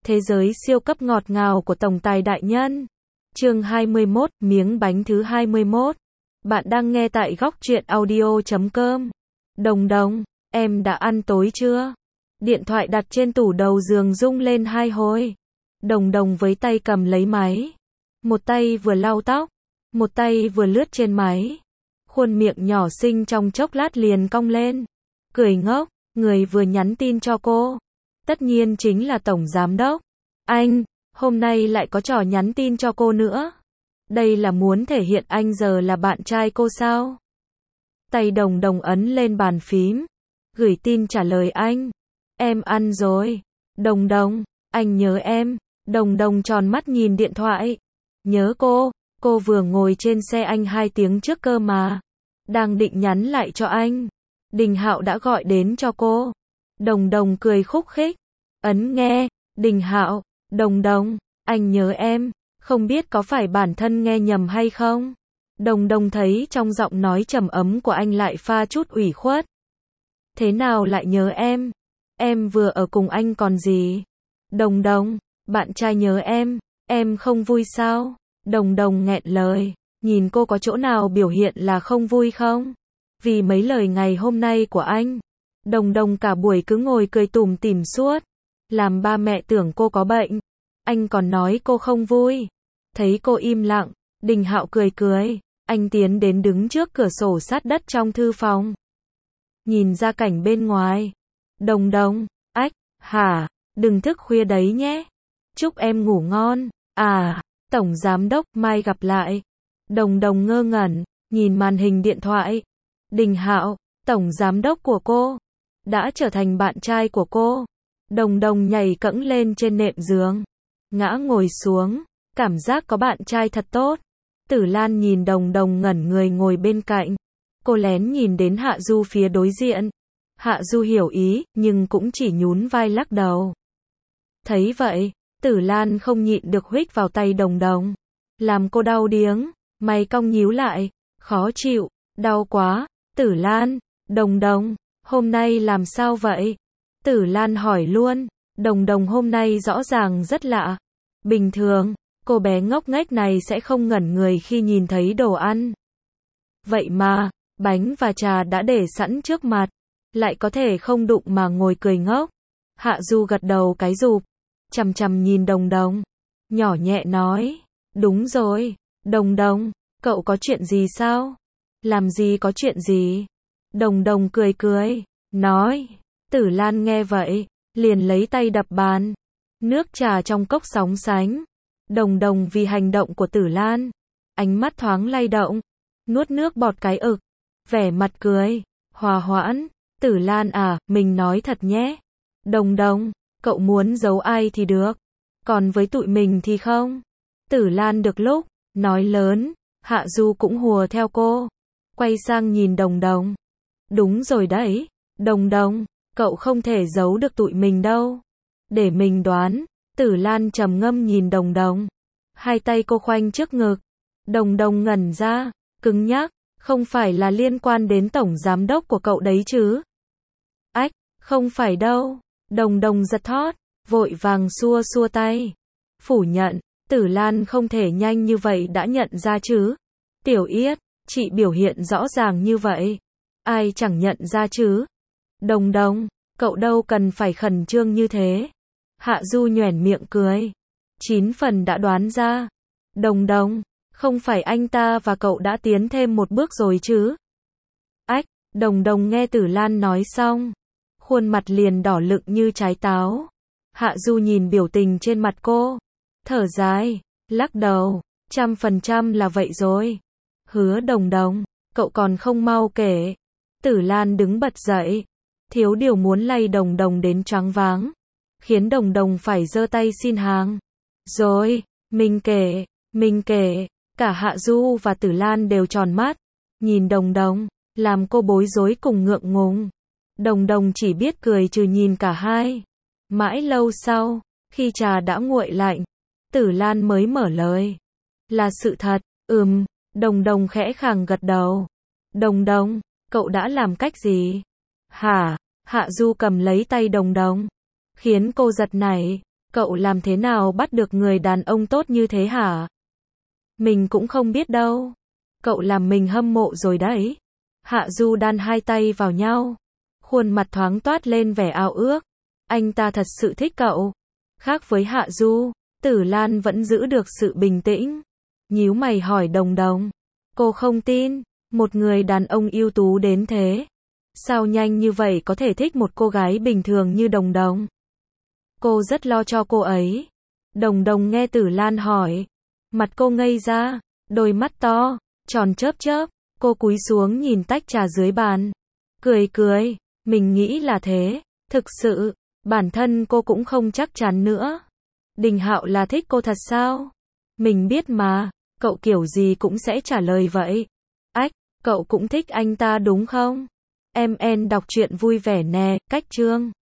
Thế giới siêu cấp ngọt ngào của tổng tài đại nhân. Chương 21, miếng bánh thứ 21. Bạn đang nghe tại góc truyện audio.com. Đồng đồng, em đã ăn tối chưa? Điện thoại đặt trên tủ đầu giường rung lên 2 hồi. Đồng đồng với tay cầm lấy máy. Một tay vừa lau tóc, một tay vừa lướt trên máy. Khuôn miệng nhỏ xinh trong chốc lát liền cong lên. Cười ngốc, người vừa nhắn tin cho cô. Tất nhiên chính là Tổng Giám Đốc. Anh, hôm nay lại có trò nhắn tin cho cô nữa. Đây là muốn thể hiện anh giờ là bạn trai cô sao? Tay đồng đồng ấn lên bàn phím. Gửi tin trả lời anh. Em ăn rồi. Đồng đồng, anh nhớ em. Đồng đồng tròn mắt nhìn điện thoại. Nhớ cô vừa ngồi trên xe anh 2 tiếng trước cơ mà. Đang định nhắn lại cho anh. Đình Hạo đã gọi đến cho cô. Đồng đồng cười khúc khích. Ấn nghe, Đình Hạo, đồng đồng, anh nhớ em, không biết có phải bản thân nghe nhầm hay không? Đồng đồng thấy trong giọng nói trầm ấm của anh lại pha chút ủy khuất. Thế nào lại nhớ em vừa ở cùng anh còn gì? Đồng đồng, bạn trai nhớ em không vui sao? Đồng đồng nghẹn lời, nhìn cô có chỗ nào biểu hiện là không vui không? Vì mấy lời ngày hôm nay của anh, đồng đồng cả buổi cứ ngồi cười tủm tỉm suốt. Làm ba mẹ tưởng cô có bệnh. Anh còn nói cô không vui. Thấy cô im lặng, Đình Hạo cười cười. Anh tiến đến đứng trước cửa sổ sát đất trong thư phòng. Nhìn ra cảnh bên ngoài. Đồng đồng, ách, hả, đừng thức khuya đấy nhé. Chúc em ngủ ngon. À, Tổng Giám Đốc, mai gặp lại. Đồng đồng ngơ ngẩn, nhìn màn hình điện thoại. Đình Hạo, Tổng Giám Đốc của cô, đã trở thành bạn trai của cô. Đồng đồng nhảy cẫng lên trên nệm giường. Ngã ngồi xuống. Cảm giác có bạn trai thật tốt. Tử Lan nhìn đồng đồng ngẩn người ngồi bên cạnh. Cô lén nhìn đến Hạ Du phía đối diện. Hạ Du hiểu ý, nhưng cũng chỉ nhún vai lắc đầu. Thấy vậy, Tử Lan không nhịn được huých vào tay đồng đồng. Làm cô đau điếng. Mày cong nhíu lại. Khó chịu. Đau quá. Tử Lan, đồng đồng, hôm nay làm sao vậy? Tử Lan hỏi luôn. Đồng đồng hôm nay rõ ràng rất lạ. Bình thường, cô bé ngốc nghếch này sẽ không ngẩn người khi nhìn thấy đồ ăn. Vậy mà, bánh và trà đã để sẵn trước mặt. Lại có thể không đụng mà ngồi cười ngốc. Hạ Du gật đầu cái rụp. Chằm chằm nhìn đồng đồng. Nhỏ nhẹ nói. Đúng rồi. Đồng đồng, cậu có chuyện gì sao? Làm gì có chuyện gì? Đồng đồng cười cười. Nói. Tử Lan nghe vậy, liền lấy tay đập bàn. Nước trà trong cốc sóng sánh. Đồng đồng vì hành động của Tử Lan. Ánh mắt thoáng lay động. Nuốt nước bọt cái ực. Vẻ mặt cười. Hòa hoãn. Tử Lan à, mình nói thật nhé. Đồng đồng, cậu muốn giấu ai thì được. Còn với tụi mình thì không. Tử Lan được lúc, nói lớn. Hạ Du cũng hùa theo cô. Quay sang nhìn đồng đồng. Đúng rồi đấy. Đồng đồng, cậu không thể giấu được tụi mình đâu. Để mình đoán. Tử Lan trầm ngâm nhìn đồng đồng. Hai tay cô khoanh trước ngực. Đồng đồng ngẩn ra. Cứng nhắc. Không phải là liên quan đến Tổng Giám Đốc của cậu đấy chứ? Ách, không phải đâu. Đồng đồng giật thót. Vội vàng xua xua tay. Phủ nhận. Tử Lan không thể nhanh như vậy đã nhận ra chứ. Tiểu Yết, chị biểu hiện rõ ràng như vậy. Ai chẳng nhận ra chứ. Đồng đồng, cậu đâu cần phải khẩn trương như thế. Hạ Du nhoẻn miệng cười. 9 phần đã đoán ra. Đồng đồng, không phải anh ta và cậu đã tiến thêm một bước rồi chứ? Ách, đồng đồng nghe Tử Lan nói xong. Khuôn mặt liền đỏ lựng như trái táo. Hạ Du nhìn biểu tình trên mặt cô. Thở dài, lắc đầu. 100% là vậy rồi. Hứa đồng đồng, cậu còn không mau kể. Tử Lan đứng bật dậy. Thiếu điều muốn lay đồng đồng đến choáng váng. Khiến đồng đồng phải giơ tay xin hàng. Rồi, mình kể. Cả Hạ Du và Tử Lan đều tròn mắt. Nhìn đồng đồng, làm cô bối rối cùng ngượng ngùng. Đồng đồng chỉ biết cười trừ nhìn cả hai. Mãi lâu sau, khi trà đã nguội lạnh, Tử Lan mới mở lời. Là sự thật, đồng đồng khẽ khàng gật đầu. Đồng đồng, cậu đã làm cách gì? Hả? Hạ Du cầm lấy tay đồng đồng. Khiến cô giật nảy. Cậu làm thế nào bắt được người đàn ông tốt như thế hả? Mình cũng không biết đâu. Cậu làm mình hâm mộ rồi đấy. Hạ Du đan hai tay vào nhau. Khuôn mặt thoáng toát lên vẻ ao ước. Anh ta thật sự thích cậu. Khác với Hạ Du, Tử Lan vẫn giữ được sự bình tĩnh. Nhíu mày hỏi Đồng Đồng. Cô không tin, một người đàn ông ưu tú đến thế. Sao nhanh như vậy có thể thích một cô gái bình thường như Đồng Đồng? Cô rất lo cho cô ấy. Đồng Đồng nghe Tử Lan hỏi. Mặt cô ngây ra, đôi mắt to, tròn chớp chớp. Cô cúi xuống nhìn tách trà dưới bàn. Cười cười, mình nghĩ là thế. Thực sự, bản thân cô cũng không chắc chắn nữa. Đình Hạo là thích cô thật sao? Mình biết mà, cậu kiểu gì cũng sẽ trả lời vậy. Ách, cậu cũng thích anh ta đúng không? Em đọc truyện vui vẻ nè, cách chương.